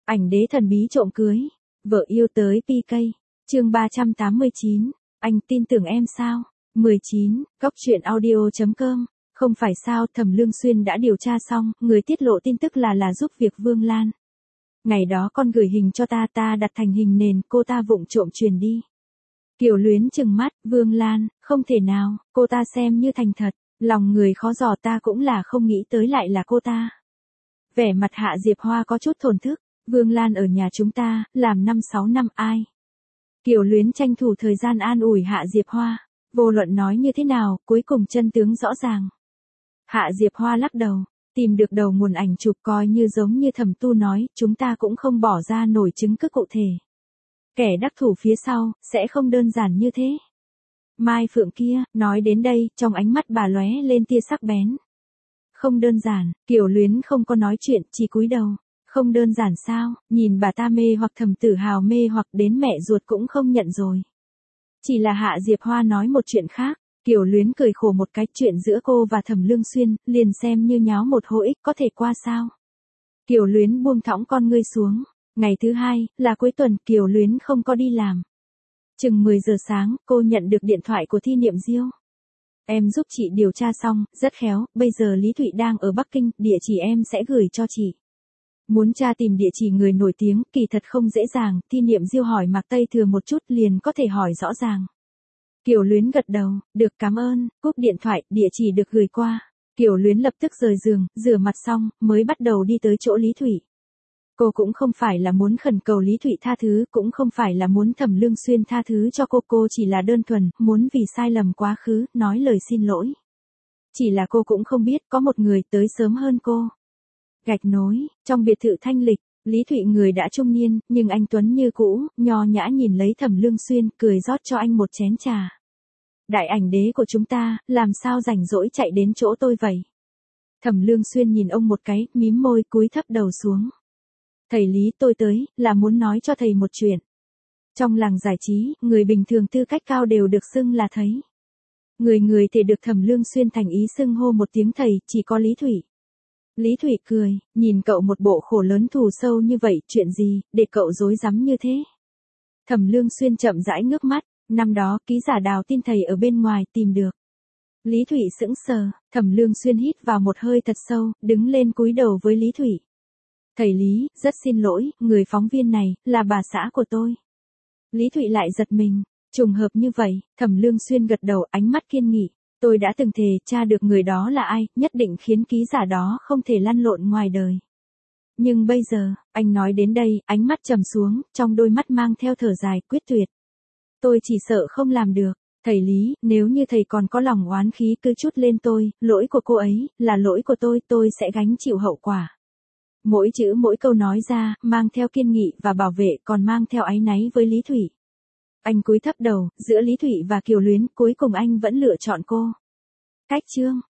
Ảnh đế thần bí trộm cưới. Vợ yêu tới PK. Chương 389. Anh tin tưởng em sao? 19. Góc truyện audio.com. Không phải sao, Thẩm Lương Xuyên đã điều tra xong, người tiết lộ tin tức là giúp việc Vương Lan. Ngày đó con gửi hình cho ta đặt thành hình nền, cô ta vụng trộm truyền đi. Kiều Luyến trừng mắt, Vương Lan, không thể nào, cô ta xem như thành thật, lòng người khó dò, ta cũng là không nghĩ tới lại là cô ta. Vẻ mặt Hạ Diệp Hoa có chút thổn thức, Vương Lan ở nhà chúng ta, làm 5-6 năm ai. Kiều Luyến tranh thủ thời gian an ủi Hạ Diệp Hoa, vô luận nói như thế nào, cuối cùng chân tướng rõ ràng. Hạ Diệp Hoa lắc đầu, tìm được đầu nguồn ảnh chụp coi như giống như Thẩm Tu nói, chúng ta cũng không bỏ ra nổi chứng cứ cụ thể. Kẻ đắc thủ phía sau, sẽ không đơn giản như thế. Mai Phượng kia, nói đến đây, trong ánh mắt bà lóe lên tia sắc bén. Không đơn giản, Kiều Luyến không có nói chuyện, chỉ cúi đầu. Không đơn giản sao, nhìn bà ta mê hoặc Thẩm Tử Hào mê hoặc đến mẹ ruột cũng không nhận rồi. Chỉ là Hạ Diệp Hoa nói một chuyện khác, Kiều Luyến cười khổ một cái, chuyện giữa cô và Thẩm Lương Xuyên, liền xem như nháo một hô ích có thể qua sao. Kiều Luyến buông thõng con ngươi xuống, ngày thứ hai, là cuối tuần, Kiều Luyến không có đi làm. Chừng 10 giờ sáng, cô nhận được điện thoại của Thi Niệm Diêu. Em giúp chị điều tra xong, rất khéo, bây giờ Lý Thụy đang ở Bắc Kinh, địa chỉ em sẽ gửi cho chị. Muốn tra tìm địa chỉ người nổi tiếng, kỳ thật không dễ dàng, Thi Niệm Diêu hỏi Mạc Tây Thừa một chút liền có thể hỏi rõ ràng. Kiều Luyến gật đầu, được cảm ơn, cúp điện thoại, địa chỉ được gửi qua. Kiều Luyến lập tức rời giường, rửa mặt xong, mới bắt đầu đi tới chỗ Lý Thụy. Cô cũng không phải là muốn khẩn cầu Lý Thụy tha thứ, cũng không phải là muốn Thẩm Lương Xuyên tha thứ cho cô chỉ là đơn thuần, muốn vì sai lầm quá khứ, nói lời xin lỗi. Chỉ là cô cũng không biết, có một người tới sớm hơn cô. Gạch nối, trong biệt thự thanh lịch, Lý Thụy người đã trung niên, nhưng anh tuấn như cũ, nho nhã nhìn lấy Thẩm Lương Xuyên, cười rót cho anh một chén trà. Đại ảnh đế của chúng ta, làm sao rảnh rỗi chạy đến chỗ tôi vậy? Thẩm Lương Xuyên nhìn ông một cái, mím môi, cúi thấp đầu xuống. Thầy Lý, tôi tới, là muốn nói cho thầy một chuyện. Trong làng giải trí, người bình thường tư cách cao đều được xưng là thầy. Người thì được Thẩm Lương Xuyên thành ý xưng hô một tiếng thầy, chỉ có Lý Thụy. Lý Thụy cười, nhìn cậu một bộ khổ lớn thù sâu như vậy, chuyện gì, để cậu rối rắm như thế. Thẩm Lương Xuyên chậm rãi ngước mắt, năm đó, ký giả Đào tin thầy ở bên ngoài, tìm được. Lý Thụy sững sờ, Thẩm Lương Xuyên hít vào một hơi thật sâu, đứng lên cúi đầu với Lý Thụy. Thầy Lý, rất xin lỗi, người phóng viên này, là bà xã của tôi. Lý Thụy lại giật mình, trùng hợp như vậy, Thẩm Lương Xuyên gật đầu, ánh mắt kiên nghị. Tôi đã từng thề, tra được người đó là ai, nhất định khiến ký giả đó không thể lăn lộn ngoài đời. Nhưng bây giờ, anh nói đến đây, ánh mắt trầm xuống, trong đôi mắt mang theo thở dài, quyết tuyệt. Tôi chỉ sợ không làm được. Thầy Lý, nếu như thầy còn có lòng oán khí cứ chút lên tôi, lỗi của cô ấy, là lỗi của tôi sẽ gánh chịu hậu quả. Mỗi chữ mỗi câu nói ra, mang theo kiên nghị và bảo vệ, còn mang theo áy náy với Lý Thụy. Anh cúi thấp đầu, giữa Lý Thụy và Kiều Luyến, cuối cùng anh vẫn lựa chọn cô. Cách chương.